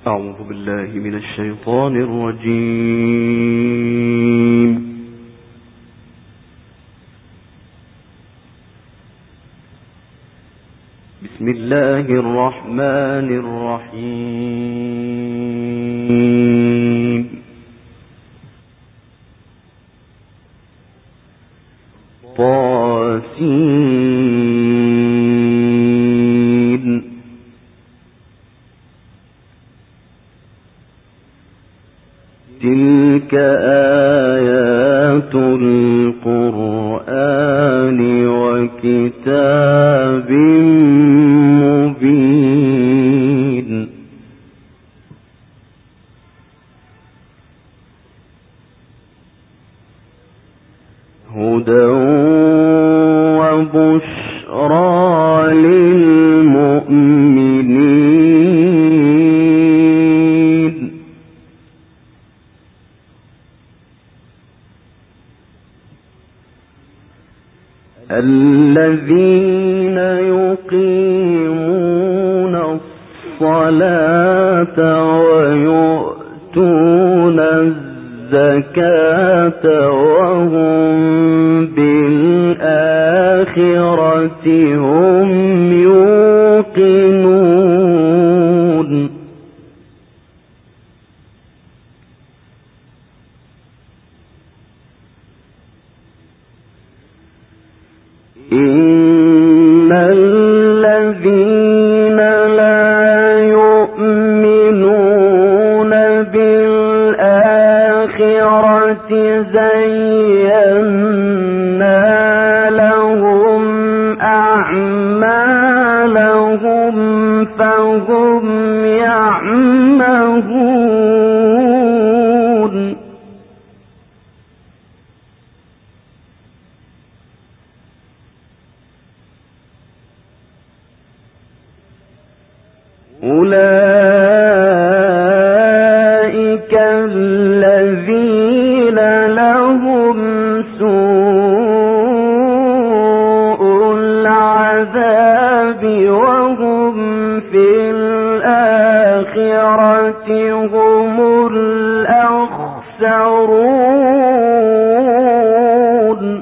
أعوذ بالله من الشيطان الرجيم. بسم الله الرحمن الرحيم. طاسين. تلك آيات القرآن وكتاب مبين. هدى وبشرى للمؤمنين. الذين يقيمون الصلاة ويؤتون الزكاة وهم بالآخرة هم يوقنون. إن الذين لا يؤمنون بالآخرة زينا لهم أعمالهم فهم يعمهون. أولئك الذين لهم سوء العذاب وهم في الآخرة هم الأخسرون.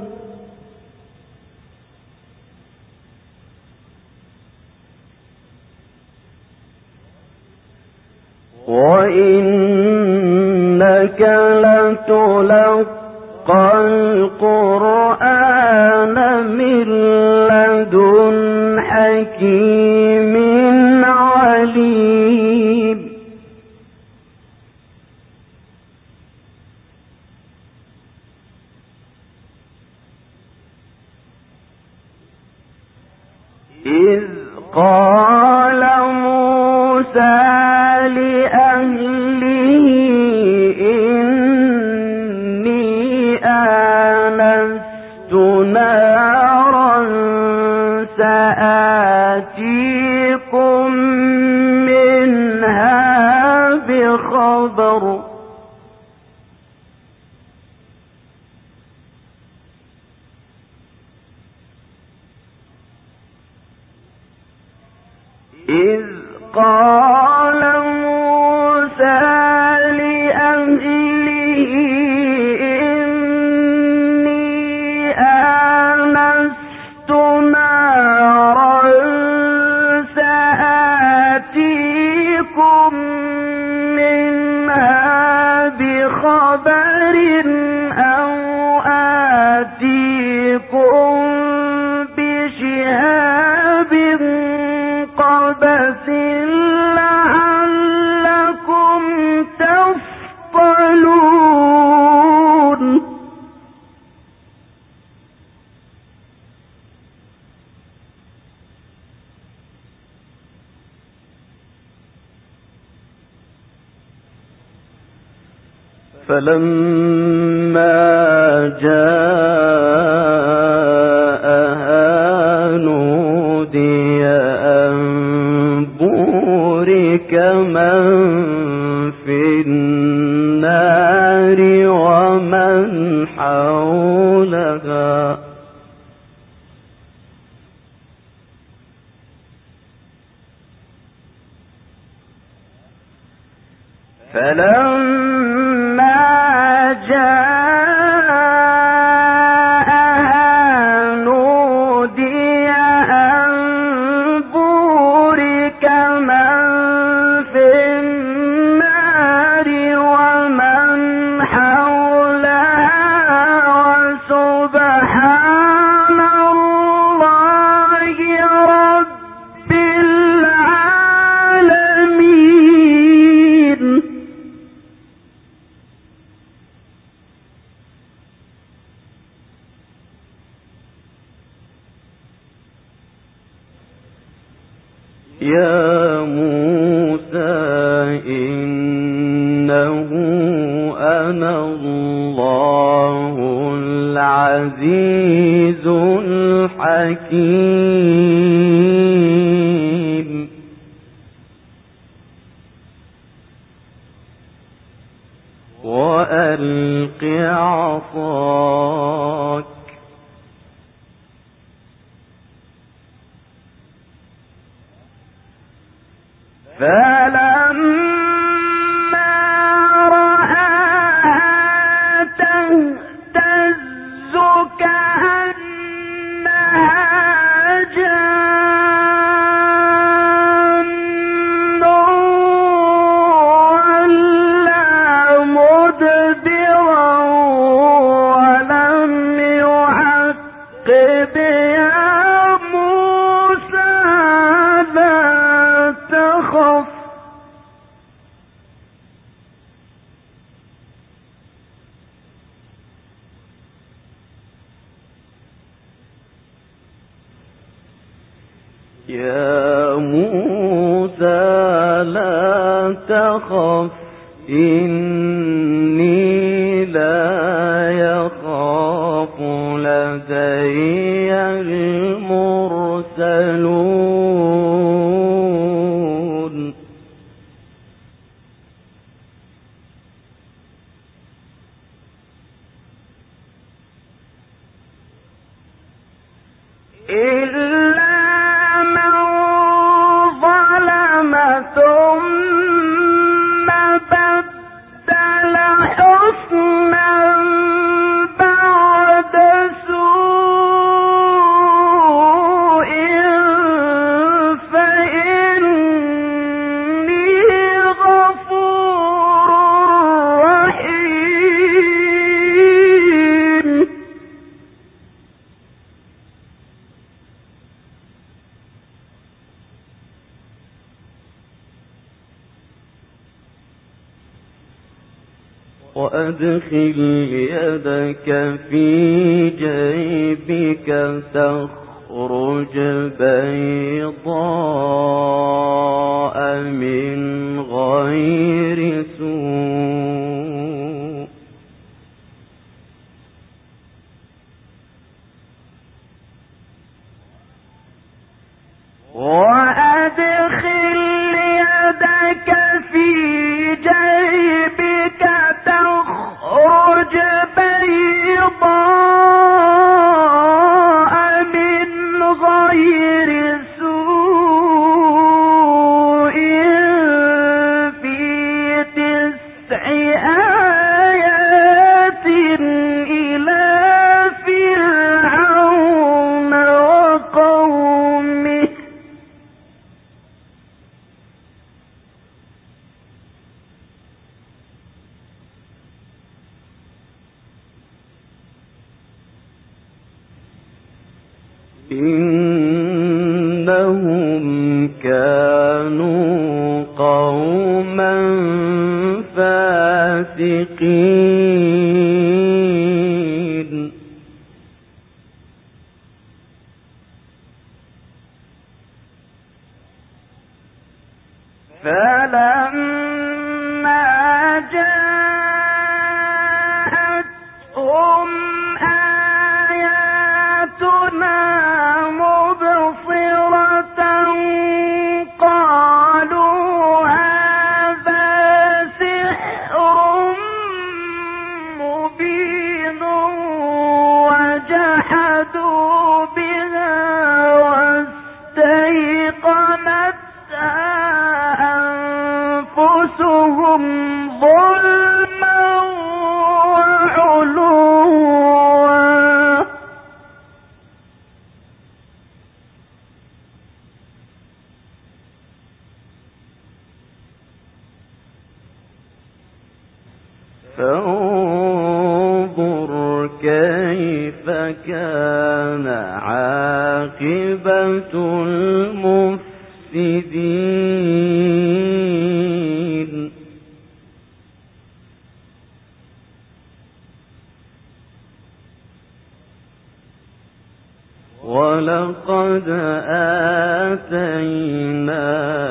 وإنك لتلقى القرآن من لدن حكيم عليم. إذ قال موسى لأهله إني آنست نارا سآتيكم منها بخبر إذ قال موسى لأهله إني آنست نارا سآتيكم منها بخبر أو آتيكم بشهاب قبس لعلكم تصطلون. فلما جاءها نودي أن بورك من في النار ومن حولها فلما جاءها نودي أن بورك من في النار ومن حولها وسبحان الله رب العالمين. يا موسى إنه أنا الله العزيز الحكيم. وألق عصاك فلما رآها تهتز كأنها جان ولا مدبرا ولم يعقب يا موسى لا تخف يا موسى لا تخف إني لا يخاف لدي المرسلون. إلا من ظلم ثم بدل حسنا بعد سوء فإني غفور رحيم. وأدخل يدك في جيبك تخرج بيضاء من غير سوء وأدخل يدك في جيبك تخرج بيضاء من غير سوء في 9 آيات إلى فرعون وقومه إنهم كانوا قوما فاسقين. فلما جاءتهم آياتنا مبصرة قالوا هذا زادوهم ظلما وعلوا فانظر كيف كان عاقبة المفسدين ولقد آتينا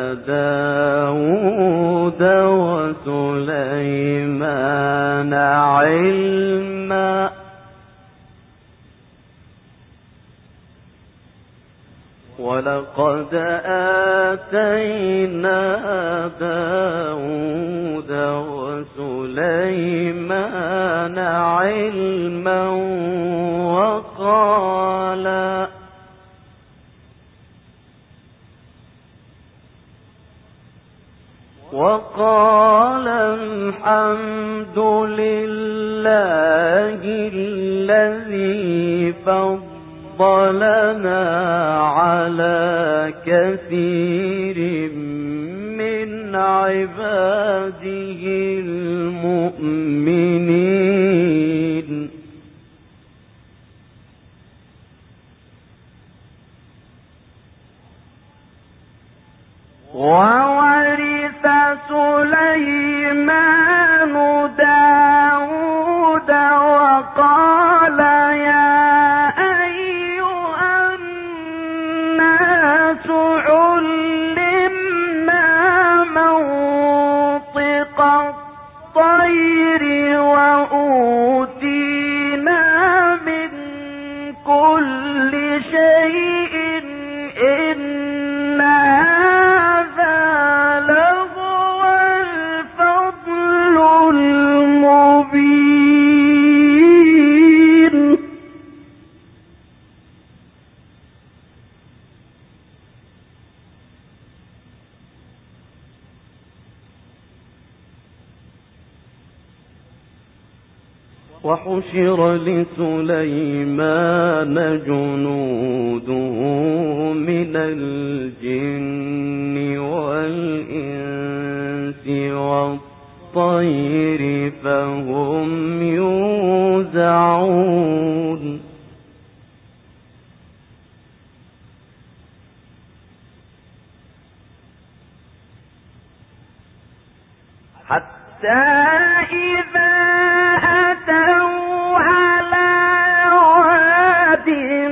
داود وسليمان علما ولقد آتينا داود وسليمان علما وقال الحمد لله الذي فضلنا على كثير من عباده المؤمنين وورث سليمان داود وقال يا أيها الناس علمنا منطق الطير وأوتينا من كل شيء إن هذا لهو الفضل المبين وحشر لسليمان جنوده من الجن والإنس والطير فهم يوزعون حتى إذا أتوا على واد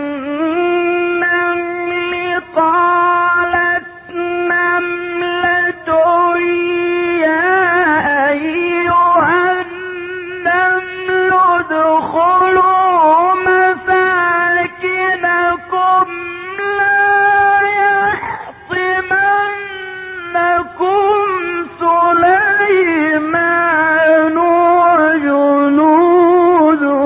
النمل قالت نملة يا أيها النمل ادخلوا مساكنكم لا يحطمنكم سليمان وجنوده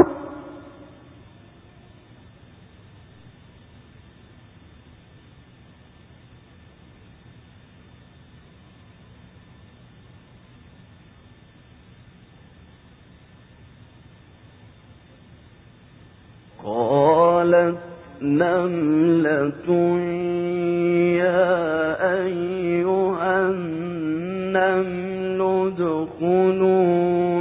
قالت نملة يا أيها النمل ادخلوا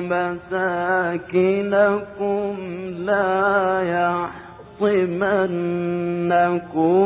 مساكنكم لا يحطمنكم